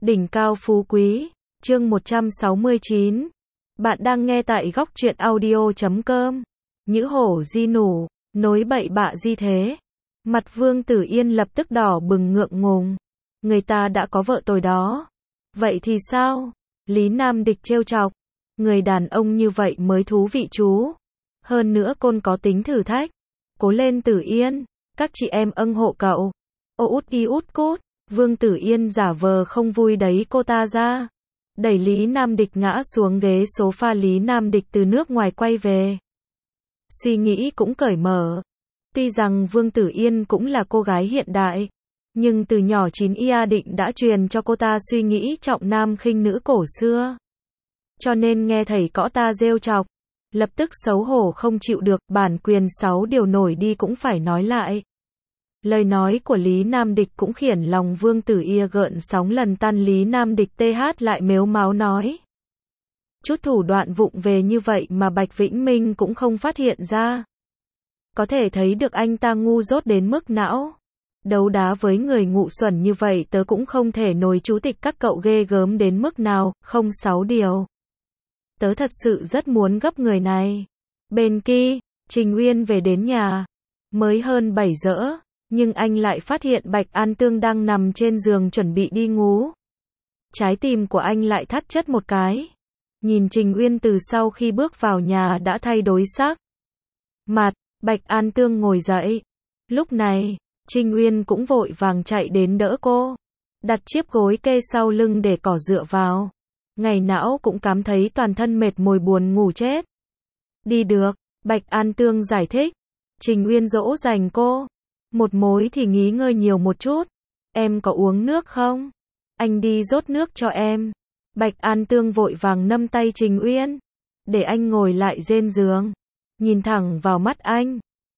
Đỉnh cao phú quý, chương 169. Bạn đang nghe tại góc truyện audio.com. Nhữ hổ di nủ, nối bậy bạ di thế. Mặt Vương Tử Yên lập tức đỏ bừng ngượng ngùng. Người ta đã có vợ rồi đó. Vậy thì sao? Lý Nam Địch trêu chọc. Người đàn ông như vậy mới thú vị chú. Hơn nữa côn có tính thử thách. Cố lên Tử Yên, các chị em âng hộ cậu. Ô út đi út cút. Vương Tử Yên giả vờ không vui đẩy cô ta ra. Đẩy Lý Nam Địch ngã xuống ghế sofa. Lý Nam Địch từ nước ngoài quay về. Suy nghĩ cũng cởi mở. Tuy rằng Vương Tử Yên cũng là cô gái hiện đại, nhưng từ nhỏ Chín Ia Định đã truyền cho cô ta suy nghĩ trọng nam khinh nữ cổ xưa. Cho nên nghe thầy cõ ta rêu chọc, lập tức xấu hổ không chịu được. Bản quyền 6 điều nổi đi cũng phải nói lại. Lời nói của Lý Nam Địch cũng khiển lòng Vương Tử Yên gợn sóng lần tan. Lý Nam Địch TH lại mếu máo nói. Chút thủ đoạn vụng về như vậy mà Bạch Vĩnh Minh cũng không phát hiện ra. Có thể thấy được anh ta ngu dốt đến mức não. Đấu đá với người ngu xuẩn như vậy tớ cũng không thể nổi chú tịch các cậu ghê gớm đến mức nào. Không 6 điều. Tớ thật sự rất muốn gấp người này. Bên kia, Trình Uyên về đến nhà. Mới hơn 7 giờ. Nhưng anh lại phát hiện Bạch An Tương đang nằm trên giường chuẩn bị đi ngủ. Trái tim của anh lại thắt chất một cái. Nhìn Trình Uyên từ sau khi bước vào nhà đã thay đổi sắc mặt. Bạch An Tương ngồi dậy. Lúc này, Trình Uyên cũng vội vàng chạy đến đỡ cô. Đặt chiếc gối kê sau lưng để cỏ dựa vào. Ngày não cũng cảm thấy toàn thân mệt mỏi buồn ngủ chết. Đi được, Bạch An Tương giải thích. Trình Uyên dỗ dành cô. Một mối thì nghỉ ngơi nhiều một chút. Em có uống nước không? Anh đi rót nước cho em. Bạch An Tương vội vàng nắm tay Trình Uyên. Để anh ngồi lại trên giường. Nhìn thẳng vào mắt anh.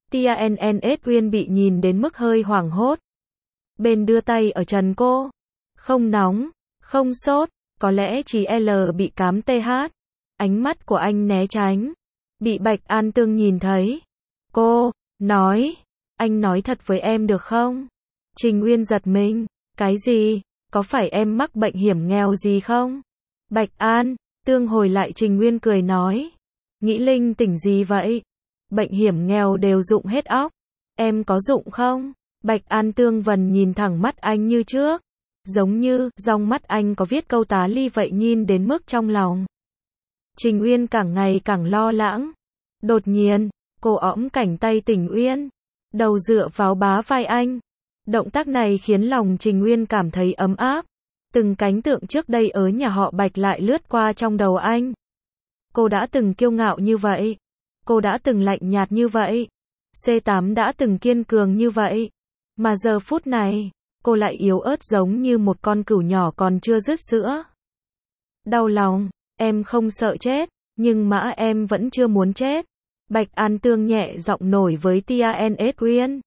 TNNS Uyên bị nhìn đến mức hơi hoảng hốt. Bên đưa tay ở trần cô. Không nóng, không sốt. Có lẽ chỉ L bị cám TH. Ánh mắt của anh né tránh. Bị Bạch An Tương nhìn thấy. Cô nói. Anh nói thật với em được không? Trình Uyên giật mình. Cái gì? Có phải em mắc bệnh hiểm nghèo gì không? Bạch An Tương hồi lại. Trình Uyên cười nói. Nghĩ linh tỉnh gì vậy? Bệnh hiểm nghèo đều dụng hết óc. Em có dụng không? Bạch An Tương vẫn nhìn thẳng mắt anh như trước. Giống như trong mắt anh có viết câu tá ly vậy, nhìn đến mức trong lòng. Trình Uyên càng ngày càng lo lắng. Đột nhiên, cô ẵm cánh tay Trình Uyên. Đầu dựa vào bá vai anh. Động tác này khiến lòng Trình Uyên cảm thấy ấm áp. Từng cảnh tượng trước đây ở nhà họ Bạch lại lướt qua trong đầu anh. Cô đã từng kiêu ngạo như vậy. Cô đã từng lạnh nhạt như vậy. C8 đã từng kiên cường như vậy. Mà giờ phút này, cô lại yếu ớt giống như một con cừu nhỏ còn chưa dứt sữa. Đau lòng, em không sợ chết, nhưng mà em vẫn chưa muốn chết. Bạch An Tương nhẹ giọng nổi với TNS Uyên.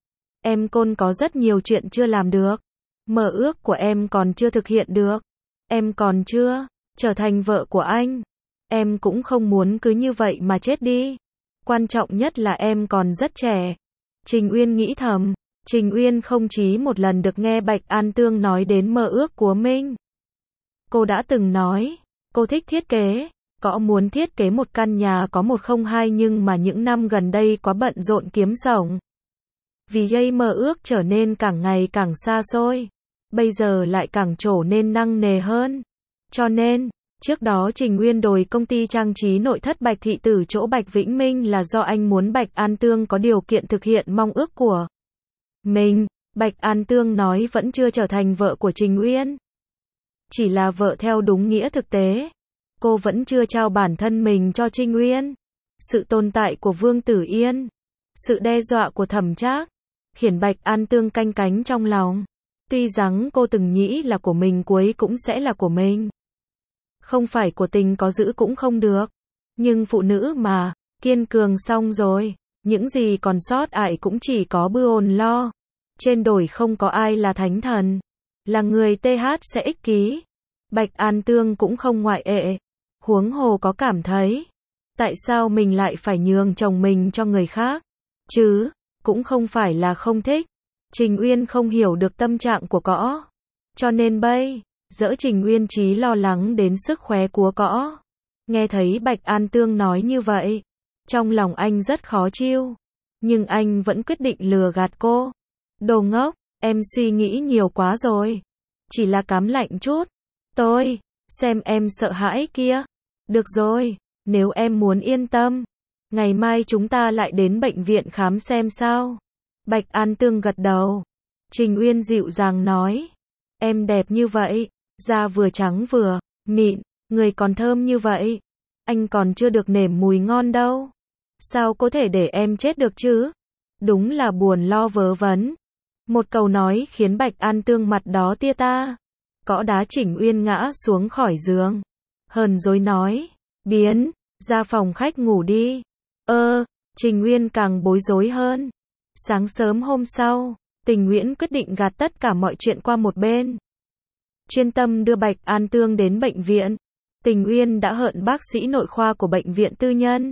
Em côn có rất nhiều chuyện chưa làm được. Mơ ước của em còn chưa thực hiện được. Em còn chưa trở thành vợ của anh. Em cũng không muốn cứ như vậy mà chết đi. Quan trọng nhất là em còn rất trẻ. Trình Uyên nghĩ thầm. Trình Uyên không chỉ một lần được nghe Bạch An Tương nói đến mơ ước của mình. Cô đã từng nói, cô thích thiết kế. Có muốn thiết kế một căn nhà có 102, nhưng mà những năm gần đây quá bận rộn kiếm sống. Vì vậy mơ ước trở nên càng ngày càng xa xôi. Bây giờ lại càng trở nên nặng nề hơn. Cho nên, trước đó Trình Uyên đổi công ty trang trí nội thất Bạch Thị từ chỗ Bạch Vĩnh Minh là do anh muốn Bạch An Tương có điều kiện thực hiện mong ước của mình. Bạch An Tương nói vẫn chưa trở thành vợ của Trình Uyên. Chỉ là vợ theo đúng nghĩa thực tế. Cô vẫn chưa trao bản thân mình cho Trình Uyên. Sự tồn tại của Vương Tử Yên, sự đe dọa của Thẩm Trác, khiến Bạch An Tương canh cánh trong lòng. Tuy rằng cô từng nghĩ là của mình cuối cũng sẽ là của mình. Không phải của tình có giữ cũng không được. Nhưng phụ nữ mà, kiên cường xong rồi, những gì còn sót lại cũng chỉ có buồn lo. Trên đời không có ai là thánh thần. Là người TH sẽ ích kỷ. Bạch An Tương cũng không ngoại lệ. Huống hồ có cảm thấy, tại sao mình lại phải nhường chồng mình cho người khác? Chứ, cũng không phải là không thích. Trình Uyên không hiểu được tâm trạng của cõ. Cho nên bây Dỡ Trình Uyên Chí lo lắng đến sức khóe cúa cõ. Nghe thấy Bạch An Tương nói như vậy, trong lòng anh rất khó chịu, nhưng anh vẫn quyết định lừa gạt cô. Đồ ngốc, em suy nghĩ nhiều quá rồi. Chỉ là cảm lạnh chút. Tôi, xem em sợ hãi kia. Được rồi, nếu em muốn yên tâm, ngày mai chúng ta lại đến bệnh viện khám xem sao. Bạch An Tương gật đầu. Trình Uyên dịu dàng nói. Em đẹp như vậy, da vừa trắng vừa mịn, người còn thơm như vậy. Anh còn chưa được nếm mùi ngon đâu. Sao có thể để em chết được chứ? Đúng là buồn lo vớ vẩn. Một câu nói khiến Bạch An Tương mặt đó tia ta. Cõ đá Trình Uyên ngã xuống khỏi giường. Hờn dỗi nói. Biến, ra phòng khách ngủ đi. Trình Uyên càng bối rối hơn. Sáng sớm hôm sau, Tình Nguyễn quyết định gạt tất cả mọi chuyện qua một bên. Chuyên tâm đưa Bạch An Tương đến bệnh viện. Tình Uyên đã hẹn bác sĩ nội khoa của bệnh viện tư nhân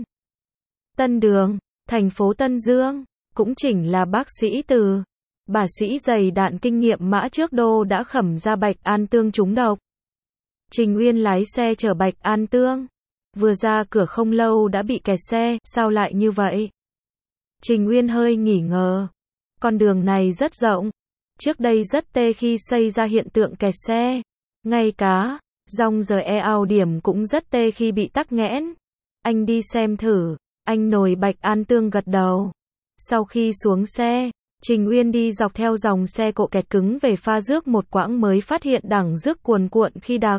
Tân Đường, thành phố Tân Dương, cũng chính là bác sĩ Từ. Bác sĩ dày đạn kinh nghiệm mã trước đô đã khẩm ra Bạch An Tương trúng độc. Trình Uyên lái xe chở Bạch An Tương. Vừa ra cửa không lâu đã bị kẹt xe, sao lại như vậy? Trình Uyên hơi nghi ngờ. Con đường này rất rộng. Trước đây rất tê khi xảy ra hiện tượng kẹt xe. Ngay cả dòng giờ eo điểm cũng rất tê khi bị tắc nghẽn. Anh đi xem thử. Anh nồi Bạch An Tương gật đầu. Sau khi xuống xe, Trình Uyên đi dọc theo dòng xe cộ kẹt cứng về pha rước một quãng mới phát hiện đằng rước cuồn cuộn khi đặc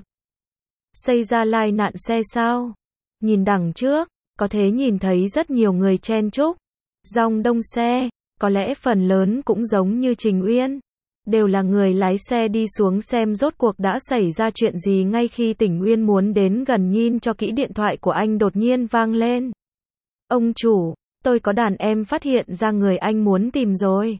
xảy ra tai nạn xe sao. Nhìn đằng trước, có thể nhìn thấy rất nhiều người chen chúc. Dòng đông xe, có lẽ phần lớn cũng giống như Trình Uyên. Đều là người lái xe đi xuống xem rốt cuộc đã xảy ra chuyện gì. Ngay khi Tình Uyên muốn đến gần nhìn cho kỹ, điện thoại của anh đột nhiên vang lên. Ông chủ, tôi có đàn em phát hiện ra người anh muốn tìm rồi.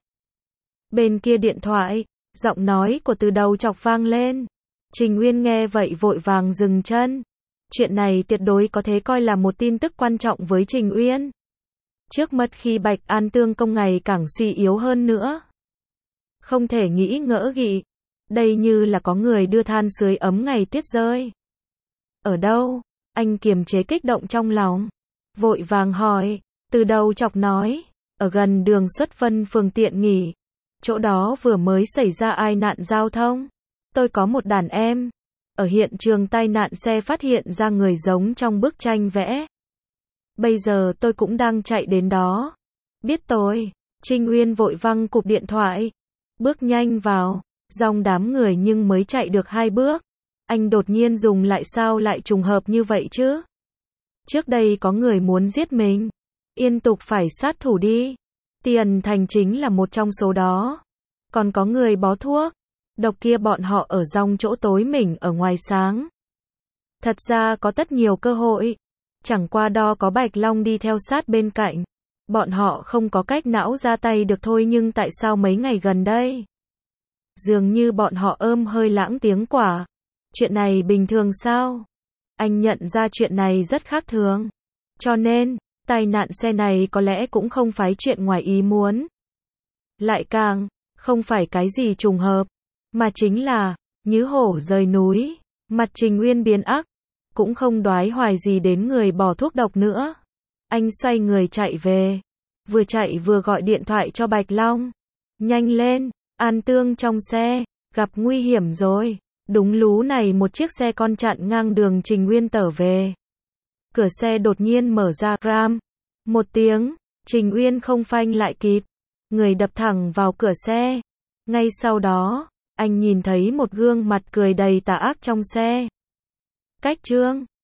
Bên kia điện thoại, giọng nói của Từ đầu chọc vang lên. Trình Uyên nghe vậy vội vàng dừng chân. Chuyện này tuyệt đối có thể coi là một tin tức quan trọng với Trình Uyên. Trước mắt khi Bạch An Tương công ngày càng suy yếu hơn nữa. Không thể nghĩ ngỡ nghĩ. Đây như là có người đưa than sưởi ấm ngày tuyết rơi. Ở đâu? Anh kiềm chế kích động trong lòng. Vội vàng hỏi. Từ đầu chọc nói. Ở gần đường Xuất Vân phường Tiện Nghỉ. Chỗ đó vừa mới xảy ra tai nạn giao thông. Tôi có một đàn em. Ở hiện trường tai nạn xe phát hiện ra người giống trong bức tranh vẽ. Bây giờ tôi cũng đang chạy đến đó. Biết tôi. Trình Uyên vội văng cụp điện thoại. Bước nhanh vào. Dòng đám người nhưng mới chạy được 2 bước. Anh đột nhiên dùng lại, sao lại trùng hợp như vậy chứ? Trước đây có người muốn giết mình. Yên tục phải sát thủ đi. Tiền Thành chính là một trong số đó. Còn có người bó thuốc độc kia, bọn họ ở trong chỗ tối, mình ở ngoài sáng. Thật ra có rất nhiều cơ hội. Chẳng qua đó có Bạch Long đi theo sát bên cạnh. Bọn họ không có cách não ra tay được thôi. Nhưng tại sao mấy ngày gần đây dường như bọn họ hơi lãng tiếng quả. Chuyện này bình thường sao? Anh nhận ra chuyện này rất khác thường. Cho nên, tai nạn xe này có lẽ cũng không phải chuyện ngoài ý muốn. Lại càng không phải cái gì trùng hợp, mà chính là như hổ rời núi. Mặt Trình Uyên biến ác, cũng không đoái hoài gì đến người bỏ thuốc độc nữa. Anh xoay người chạy về, vừa chạy vừa gọi điện thoại cho Bạch Long. Nhanh lên, An Tương trong xe, gặp nguy hiểm rồi. Đúng lú này một chiếc xe con chặn ngang đường Trình Uyên tở về. Cửa xe đột nhiên mở ra, ram. Một tiếng, Trình Uyên không phanh lại kịp. Người đập thẳng vào cửa xe. Ngay sau đó, anh nhìn thấy một gương mặt cười đầy tà ác trong xe. Cách Trương